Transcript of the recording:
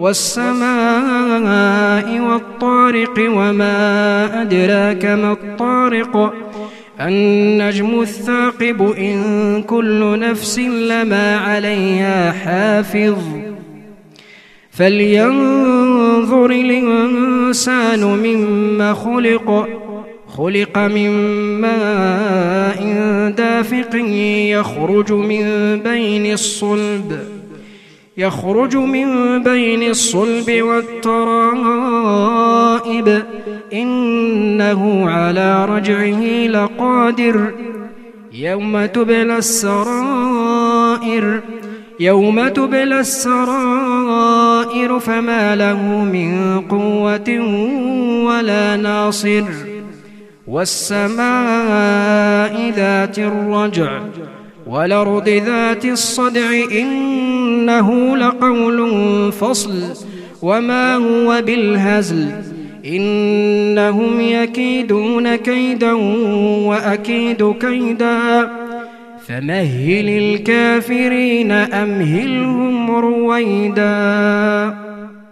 والسماء والطارق وما أدراك ما الطارق النجم الثاقب إن كل نفس لما عليها حافظ فلينظر الإنسان مما خلق من ماء دافق يخرج من بين الصلب والترائب إنه على رجعه لقادر يوم تبلى السرائر فما له من قوة ولا ناصر والسماء ذات الرجع والأرض ذات الصدع إنه لقول فصل وما هو بالهزل إنهم يكيدون كيدا وأكيد كيدا فمهل الكافرين أمهلهم رويدا.